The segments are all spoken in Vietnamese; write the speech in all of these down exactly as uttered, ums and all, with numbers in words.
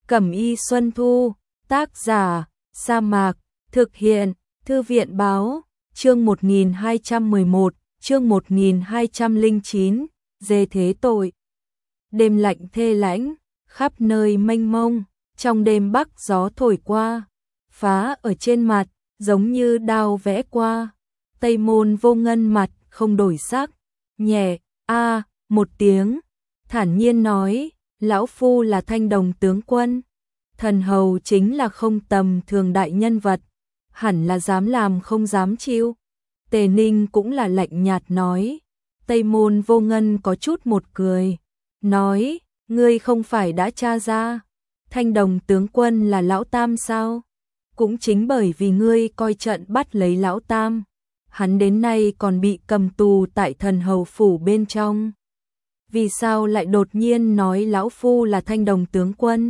Cẩm y Xuân Thu, tác giả, Sa Mạc, thực hiện, Thư viện báo, chương một nghìn hai trăm mười một, chương một nghìn hai trăm lẻ chín, dê thế tội. Đêm lạnh thê lãnh, khắp nơi mênh mông, trong đêm bắc gió thổi qua, phá ở trên mặt, giống như đao vẽ qua. Tây Môn Vô Ngân mặt không đổi sắc, nhẹ, a một tiếng, thản nhiên nói, lão phu là Thanh Đồng tướng quân. Thần hầu chính là không tầm thường đại nhân vật, hẳn là dám làm không dám chịu. Tề Ninh cũng là lạnh nhạt nói. Tây Môn Vô Ngân có chút một cười, nói, ngươi không phải đã tra ra, Thanh Đồng tướng quân là lão tam sao? Cũng chính bởi vì ngươi coi trận bắt lấy lão tam, hắn đến nay còn bị cầm tù tại thần hầu phủ bên trong. Vì sao lại đột nhiên nói lão phu là Thanh Đồng tướng quân?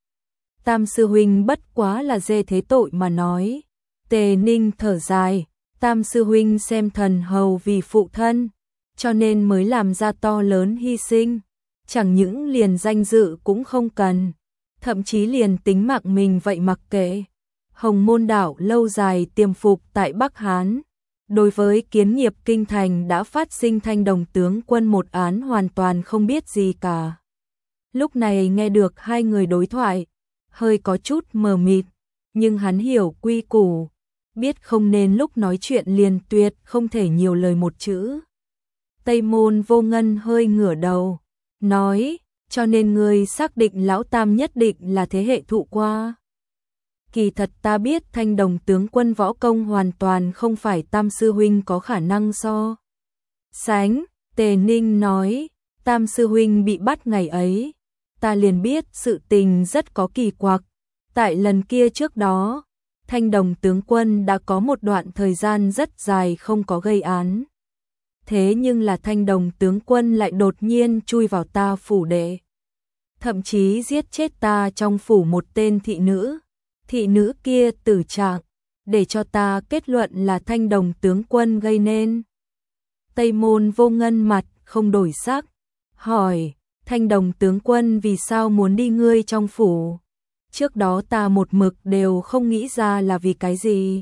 Tam sư huynh bất quá là dê thế tội mà nói. Tề Ninh thở dài, Tam sư huynh xem thần hầu vì phụ thân, cho nên mới làm ra to lớn hy sinh, chẳng những liền danh dự cũng không cần, thậm chí liền tính mạng mình vậy mặc kệ. Hồng Môn đảo lâu dài tiềm phục tại Bắc Hán, đối với kiến nghiệp kinh thành đã phát sinh Thanh Đồng tướng quân một án hoàn toàn không biết gì cả. Lúc này nghe được hai người đối thoại, hơi có chút mờ mịt, nhưng hắn hiểu quy củ, biết không nên lúc nói chuyện liền tuyệt không thể nhiều lời một chữ. Tây Môn Vô Ngân hơi ngửa đầu, nói, cho nên ngươi xác định lão tam nhất định là thế hệ thụ qua. Kỳ thật ta biết Thanh Đồng tướng quân võ công hoàn toàn không phải Tam sư huynh có khả năng so sánh. Tề Ninh nói, Tam sư huynh bị bắt ngày ấy, ta liền biết sự tình rất có kỳ quặc. Tại lần kia trước đó, Thanh Đồng tướng quân đã có một đoạn thời gian rất dài không có gây án. Thế nhưng là Thanh Đồng tướng quân lại đột nhiên chui vào ta phủ đệ, thậm chí giết chết ta trong phủ một tên thị nữ. Thị nữ kia tử trạng, để cho ta kết luận là Thanh Đồng tướng quân gây nên. Tây Môn Vô Ngân mặt không đổi sắc, hỏi, Thanh Đồng tướng quân vì sao muốn đi ngươi trong phủ? Trước đó ta một mực đều không nghĩ ra là vì cái gì.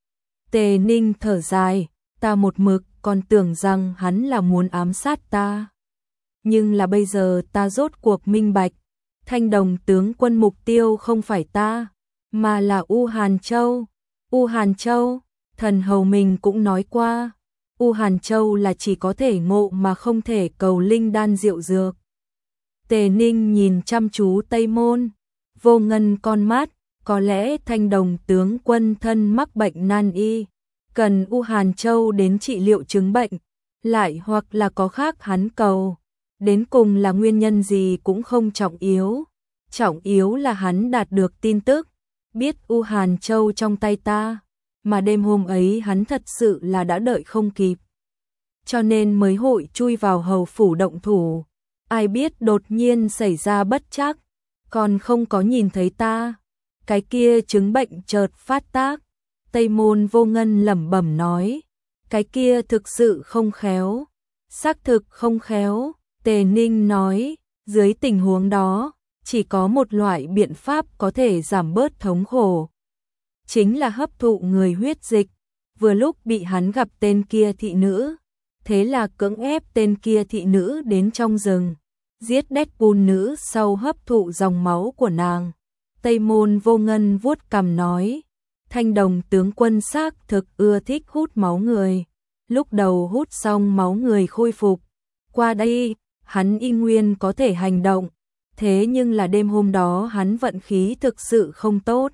Tề Ninh thở dài, ta một mực còn tưởng rằng hắn là muốn ám sát ta. Nhưng là bây giờ ta rốt cuộc minh bạch, Thanh Đồng tướng quân mục tiêu không phải ta, mà là U Hàn Châu. U Hàn Châu, thần hầu mình cũng nói qua, U Hàn Châu là chỉ có thể ngộ mà không thể cầu linh đan diệu dược. Tề Ninh nhìn chăm chú Tây Môn Vô Ngân con mắt, có lẽ Thanh Đồng tướng quân thân mắc bệnh nan y, cần U Hàn Châu đến trị liệu chứng bệnh, lại hoặc là có khác hắn cầu. Đến cùng là nguyên nhân gì cũng không trọng yếu, trọng yếu là hắn đạt được tin tức, biết U Hàn Châu trong tay ta, mà đêm hôm ấy hắn thật sự là đã đợi không kịp, cho nên mới hội chui vào hầu phủ động thủ. Ai biết đột nhiên xảy ra bất trắc, còn không có nhìn thấy ta, cái kia chứng bệnh chợt phát tác. Tây Môn Vô Ngân lẩm bẩm nói, cái kia thực sự không khéo, xác thực không khéo. Tề Ninh nói, dưới tình huống đó, chỉ có một loại biện pháp có thể giảm bớt thống khổ, chính là hấp thụ người huyết dịch. Vừa lúc bị hắn gặp tên kia thị nữ, thế là cưỡng ép tên kia thị nữ đến trong rừng, giết Deadpool nữ sau hấp thụ dòng máu của nàng. Tây Môn Vô Ngân vuốt cằm nói, Thanh Đồng tướng quân xác thực ưa thích hút máu người, lúc đầu hút xong máu người khôi phục, qua đây hắn y nguyên có thể hành động, thế nhưng là đêm hôm đó hắn vận khí thực sự không tốt.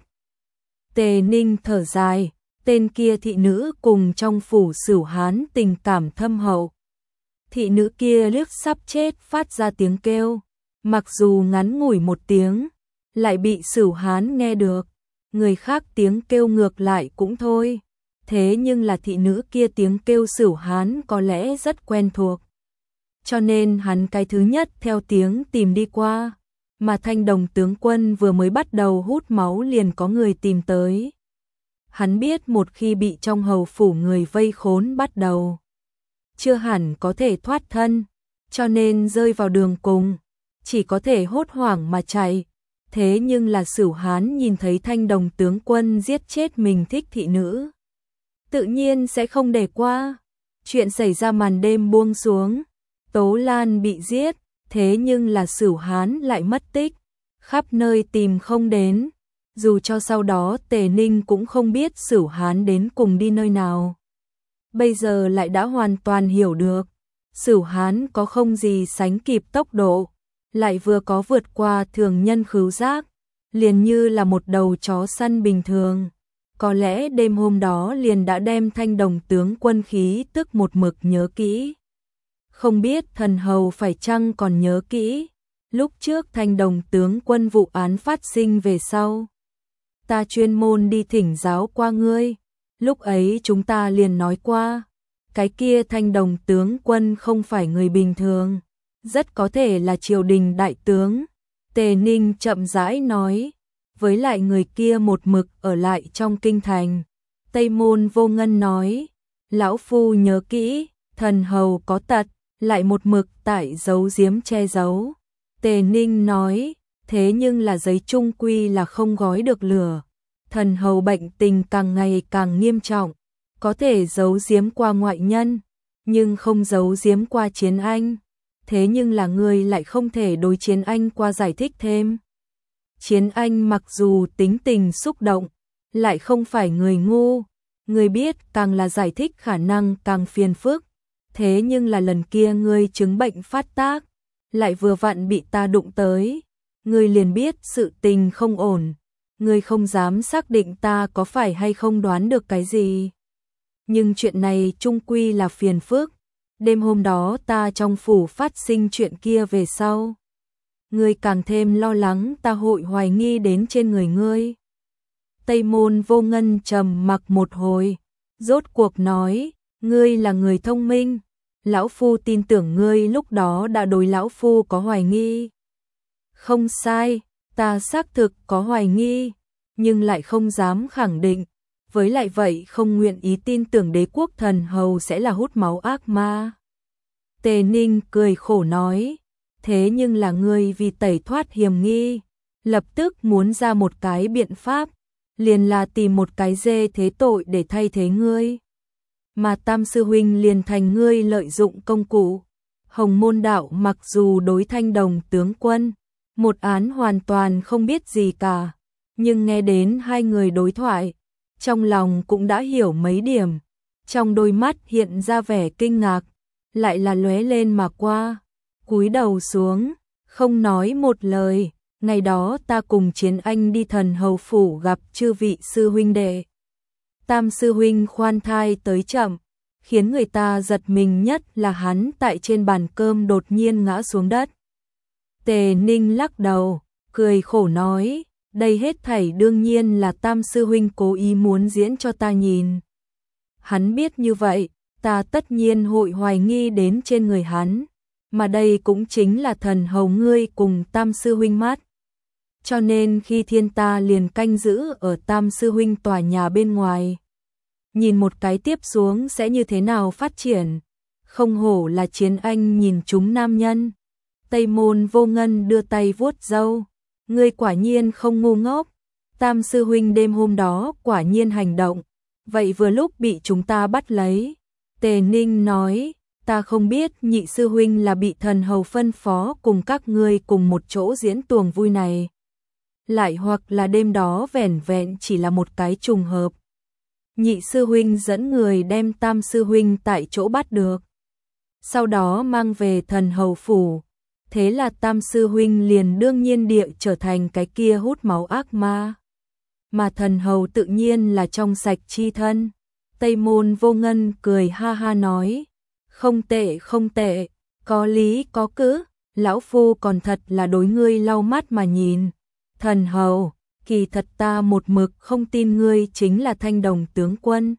Tề Ninh thở dài, tên kia thị nữ cùng trong phủ Sửu Hán tình cảm thâm hậu. Thị nữ kia liếc sắp chết phát ra tiếng kêu, mặc dù ngắn ngủi một tiếng, lại bị Sửu Hán nghe được, người khác tiếng kêu ngược lại cũng thôi. Thế nhưng là thị nữ kia tiếng kêu Sửu Hán có lẽ rất quen thuộc, cho nên hắn cái thứ nhất theo tiếng tìm đi qua, mà Thanh Đồng tướng quân vừa mới bắt đầu hút máu liền có người tìm tới. Hắn biết một khi bị trong hầu phủ người vây khốn bắt đầu, chưa hẳn có thể thoát thân, cho nên rơi vào đường cùng, chỉ có thể hốt hoảng mà chạy. thế nhưng là Sửu Hán nhìn thấy Thanh Đồng tướng quân giết chết mình thích thị nữ, tự nhiên sẽ không để qua. Chuyện xảy ra màn đêm buông xuống, Tố Lan bị giết, thế nhưng là Sửu Hán lại mất tích, khắp nơi tìm không đến, dù cho sau đó Tề Ninh cũng không biết Sửu Hán đến cùng đi nơi nào. Bây giờ lại đã hoàn toàn hiểu được, Sửu Hán có không gì sánh kịp tốc độ, lại vừa có vượt qua thường nhân khứu giác, liền như là một đầu chó săn bình thường. Có lẽ đêm hôm đó liền đã đem Thanh Đồng tướng quân khí tức một mực nhớ kỹ. Không biết thần hầu phải chăng còn nhớ kỹ, lúc trước Thanh Đồng tướng quân vụ án phát sinh về sau. Ta chuyên môn đi thỉnh giáo qua ngươi, lúc ấy chúng ta liền nói qua, cái kia Thanh Đồng tướng quân không phải người bình thường, rất có thể là triều đình đại tướng. Tề Ninh chậm rãi nói, với lại người kia một mực ở lại trong kinh thành. Tây Môn Vô Ngân nói, lão phu nhớ kỹ, thần hầu có tật, lại một mực tại giấu giếm che giấu. Tề Ninh nói, thế nhưng là giấy chung quy là không gói được lửa. Thần hầu bệnh tình càng ngày càng nghiêm trọng, có thể giấu giếm qua ngoại nhân, nhưng không giấu giếm qua Chiến Anh. Thế nhưng là người lại không thể đối Chiến Anh qua giải thích thêm. Chiến Anh mặc dù tính tình xúc động, lại không phải người ngu, người biết càng là giải thích khả năng càng phiền phức. Thế nhưng là lần kia ngươi chứng bệnh phát tác, lại vừa vặn bị ta đụng tới, ngươi liền biết sự tình không ổn, ngươi không dám xác định ta có phải hay không đoán được cái gì. Nhưng chuyện này chung quy là phiền phức, đêm hôm đó ta trong phủ phát sinh chuyện kia về sau. Ngươi càng thêm lo lắng ta hội hoài nghi đến trên người ngươi. Tây Môn Vô Ngân trầm mặc một hồi, rốt cuộc nói, ngươi là người thông minh, lão phu tin tưởng ngươi lúc đó đã đối lão phu có hoài nghi. Không sai, ta xác thực có hoài nghi, nhưng lại không dám khẳng định, với lại vậy không nguyện ý tin tưởng đế quốc thần hầu sẽ là hút máu ác ma. Tề Ninh cười khổ nói, thế nhưng là ngươi vì tẩy thoát hiểm nghi, lập tức muốn ra một cái biện pháp, liền là tìm một cái dê thế tội để thay thế ngươi. Mà Tam sư huynh liền thành ngươi lợi dụng công cụ. Hồng Môn đạo mặc dù đối Thanh Đồng tướng quân, một án hoàn toàn không biết gì cả, nhưng nghe đến hai người đối thoại, trong lòng cũng đã hiểu mấy điểm, trong đôi mắt hiện ra vẻ kinh ngạc, lại là lóe lên mà qua, cúi đầu xuống, không nói một lời. Ngày đó ta cùng Chiến Anh đi Thần hầu phủ gặp chư vị sư huynh đệ. Tam sư huynh khoan thai tới chậm, khiến người ta giật mình nhất là hắn tại trên bàn cơm đột nhiên ngã xuống đất. Tề Ninh lắc đầu, cười khổ nói, đây hết thảy đương nhiên là Tam sư huynh cố ý muốn diễn cho ta nhìn. Hắn biết như vậy, ta tất nhiên hội hoài nghi đến trên người hắn, mà đây cũng chính là thần hầu ngươi cùng Tam sư huynh mắt. Cho nên khi thiên ta liền canh giữ ở Tam sư huynh tòa nhà bên ngoài, nhìn một cái tiếp xuống sẽ như thế nào phát triển. Không hổ là Chiến Anh nhìn chúng nam nhân. Tây Môn Vô Ngân đưa tay vuốt râu, ngươi quả nhiên không ngu ngốc. Tam sư huynh đêm hôm đó quả nhiên hành động, vậy vừa lúc bị chúng ta bắt lấy. Tề Ninh nói, ta không biết nhị sư huynh là bị thần hầu phân phó cùng các ngươi cùng một chỗ diễn tuồng vui này, lại hoặc là đêm đó vẻn vẹn chỉ là một cái trùng hợp. Nhị sư huynh dẫn người đem Tam sư huynh tại chỗ bắt được, sau đó mang về thần hầu phủ, thế là Tam sư huynh liền đương nhiên địa trở thành cái kia hút máu ác ma, mà thần hầu tự nhiên là trong sạch chi thân. Tây Môn Vô Ngân cười ha ha nói, không tệ không tệ, có lý có cữ, lão phu còn thật là đối ngươi lau mắt mà nhìn. Thần hầu, kỳ thật ta một mực không tin ngươi chính là Thanh Đồng tướng quân.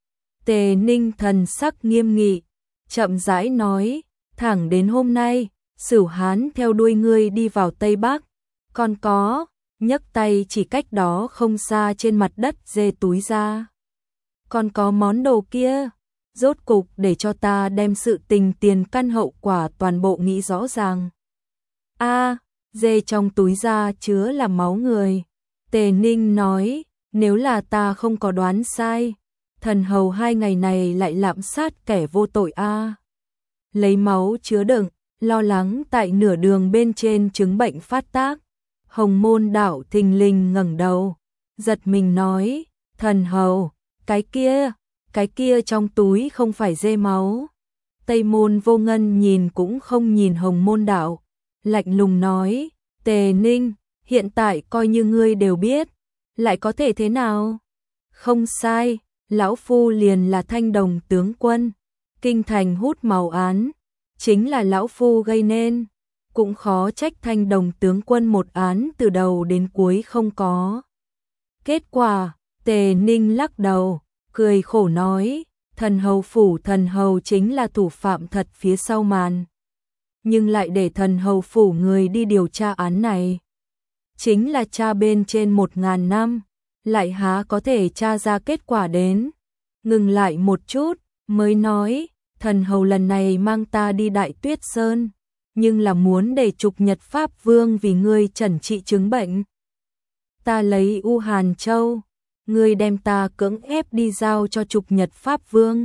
Tề Ninh thần sắc nghiêm nghị, chậm rãi nói, thẳng đến hôm nay, Sửu Hán theo đuôi ngươi đi vào Tây Bắc, còn có, nhấc tay chỉ cách đó không xa trên mặt đất dê túi ra. Còn có món đồ kia, rốt cục để cho ta đem sự tình tiền căn hậu quả toàn bộ nghĩ rõ ràng. A, dê trong túi da chứa là máu người. Tề Ninh nói, nếu là ta không có đoán sai, thần hầu hai ngày này lại lạm sát kẻ vô tội a. Lấy máu chứa đựng, lo lắng tại nửa đường bên trên chứng bệnh phát tác. Hồng Môn Đạo thình lình ngẩng đầu, giật mình nói, thần hầu, cái kia, cái kia trong túi không phải dê máu. Tây Môn Vô Ngân nhìn cũng không nhìn Hồng Môn Đạo, lạnh lùng nói, Tề Ninh, hiện tại coi như ngươi đều biết, lại có thể thế nào? Không sai, lão phu liền là Thanh Đồng tướng quân, kinh thành hút màu án, chính là lão phu gây nên, cũng khó trách Thanh Đồng tướng quân một án từ đầu đến cuối không có. Kết quả, Tề Ninh lắc đầu, cười khổ nói, thần hầu phủ thần hầu chính là thủ phạm thật phía sau màn. Nhưng lại để thần hầu phủ người đi điều tra án này. Chính là tra bên trên một ngàn năm, lại há có thể tra ra kết quả đến. Ngừng lại một chút, mới nói, thần hầu lần này mang ta đi Đại Tuyết Sơn, nhưng là muốn để Trục Nhật Pháp Vương vì ngươi chẩn trị chứng bệnh. Ta lấy U Hàn Châu, ngươi đem ta cưỡng ép đi giao cho Trục Nhật Pháp Vương.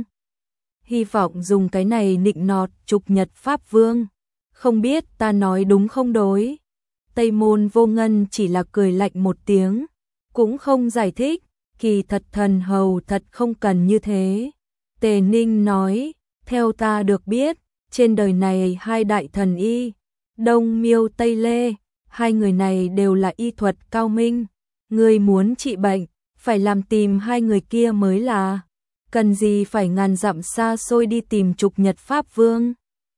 Hy vọng dùng cái này nịnh nọt Trục Nhật Pháp Vương. Không biết ta nói đúng không đối? Tây Môn Vô Ngân chỉ là cười lạnh một tiếng, cũng không giải thích, kỳ thật thần hầu thật không cần như thế. Tề Ninh nói, theo ta được biết, trên đời này hai đại thần y, Đông Miêu Tây Lê, hai người này đều là y thuật cao minh. Ngươi muốn trị bệnh, phải làm tìm hai người kia mới là, cần gì phải ngàn dặm xa xôi đi tìm Trục Nhật Pháp Vương.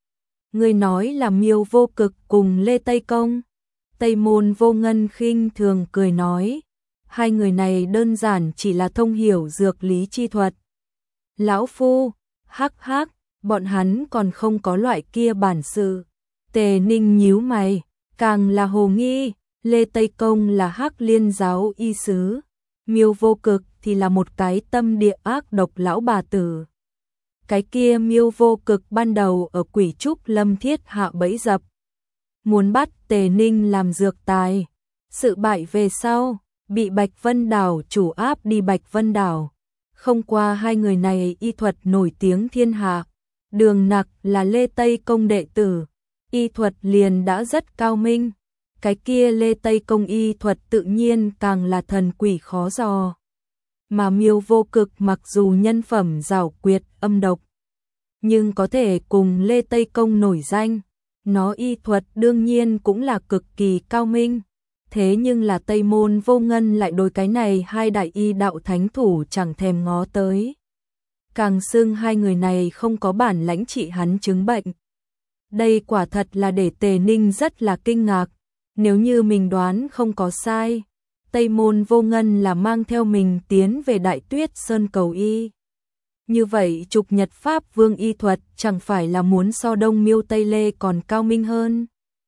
Ngươi nói là Miêu Vô Cực cùng Lê Tây Công. Tây Môn Vô Ngân khinh thường cười nói, hai người này đơn giản chỉ là thông hiểu dược lý chi thuật. Lão phu, hắc hắc, bọn hắn còn không có loại kia bản sự. Tề Ninh nhíu mày, càng là hồ nghi, Lê Tây Công là Hắc Liên giáo y sứ, Miêu Vô Cực thì là một cái tâm địa ác độc lão bà tử. Cái kia Miêu Vô Cực ban đầu ở Quỷ Trúc Lâm thiết hạ bẫy dập, muốn bắt Tề Ninh làm dược tài. Sự bại về sau, bị Bạch Vân Đảo chủ áp đi Bạch Vân Đảo. Không qua hai người này y thuật nổi tiếng thiên hạ. Đường Nặc là Lê Tây Công đệ tử, y thuật liền đã rất cao minh. Cái kia Lê Tây Công y thuật tự nhiên càng là thần quỷ khó dò. Mà Miêu Vô Cực mặc dù nhân phẩm giảo quyệt âm độc, nhưng có thể cùng Lê Tây Công nổi danh, nó y thuật đương nhiên cũng là cực kỳ cao minh. Thế nhưng là Tây Môn Vô Ngân lại đối cái này hai đại y đạo thánh thủ chẳng thèm ngó tới. Càng xưng hai người này không có bản lãnh trị hắn chứng bệnh. Đây quả thật là để Tề Ninh rất là kinh ngạc. Nếu như mình đoán không có sai, Tây Môn Vô Ngân là mang theo mình tiến về Đại Tuyết Sơn cầu y. Như vậy Trục Nhật Pháp Vương y thuật chẳng phải là muốn so Đông Miêu Tây Lê còn cao minh hơn.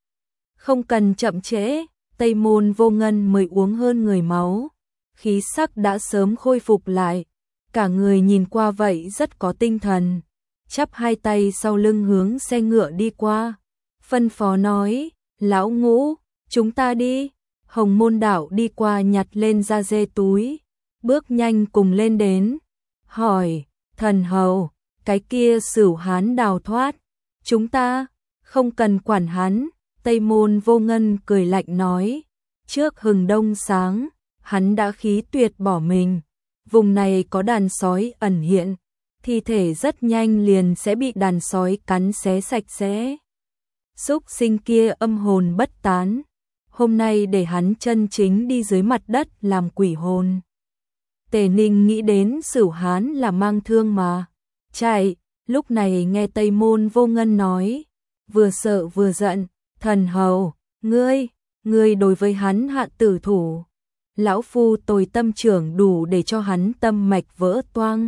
Không cần chậm trễ, Tây Môn Vô Ngân mới uống hơn người máu, khí sắc đã sớm khôi phục lại, cả người nhìn qua vậy rất có tinh thần, chắp hai tay sau lưng hướng xe ngựa đi qua, phân phó nói, lão Ngũ, chúng ta đi. Hồng Môn Đạo đi qua nhặt lên da dê túi, bước nhanh cùng lên đến, hỏi, thần hầu, cái kia Sửu Hán đào thoát, chúng ta không cần quản hắn. Tây Môn Vô Ngân cười lạnh nói, trước hừng đông sáng, hắn đã khí tuyệt bỏ mình, vùng này có đàn sói ẩn hiện, thi thể rất nhanh liền sẽ bị đàn sói cắn xé sạch sẽ. Súc sinh kia âm hồn bất tán, hôm nay để hắn chân chính đi dưới mặt đất làm quỷ hồn. Tề Ninh nghĩ đến Sửu Hán là mang thương mà chạy, lúc này nghe Tây Môn Vô Ngân nói, vừa sợ vừa giận, thần hầu, ngươi, ngươi đối với hắn hạ tử thủ, lão phu tồi tâm trưởng đủ để cho hắn tâm mạch vỡ toang.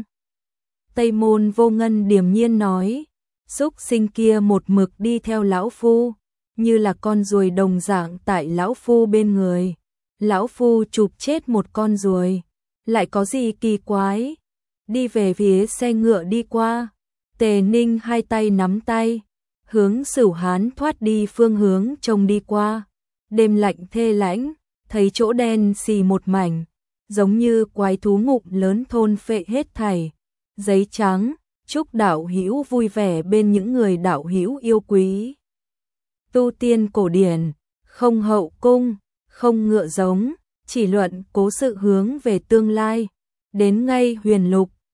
Tây Môn Vô Ngân điềm nhiên nói, súc sinh kia một mực đi theo lão phu, như là con ruồi đồng dạng tại lão phu bên người, lão phu chụp chết một con ruồi, lại có gì kỳ quái. Đi về phía xe ngựa đi qua, Tề Ninh hai tay nắm tay, hướng Sửu Hán thoát đi phương hướng trông đi qua, đêm lạnh thê lãnh, thấy chỗ đen xì một mảnh, giống như quái thú ngụm lớn thôn phệ hết thảy. Giấy trắng, chúc đạo hữu vui vẻ bên những người đạo hữu yêu quý. Tu tiên cổ điển, không hậu cung, không ngựa giống, chỉ luận cố sự hướng về tương lai. Đến ngay huyền lục,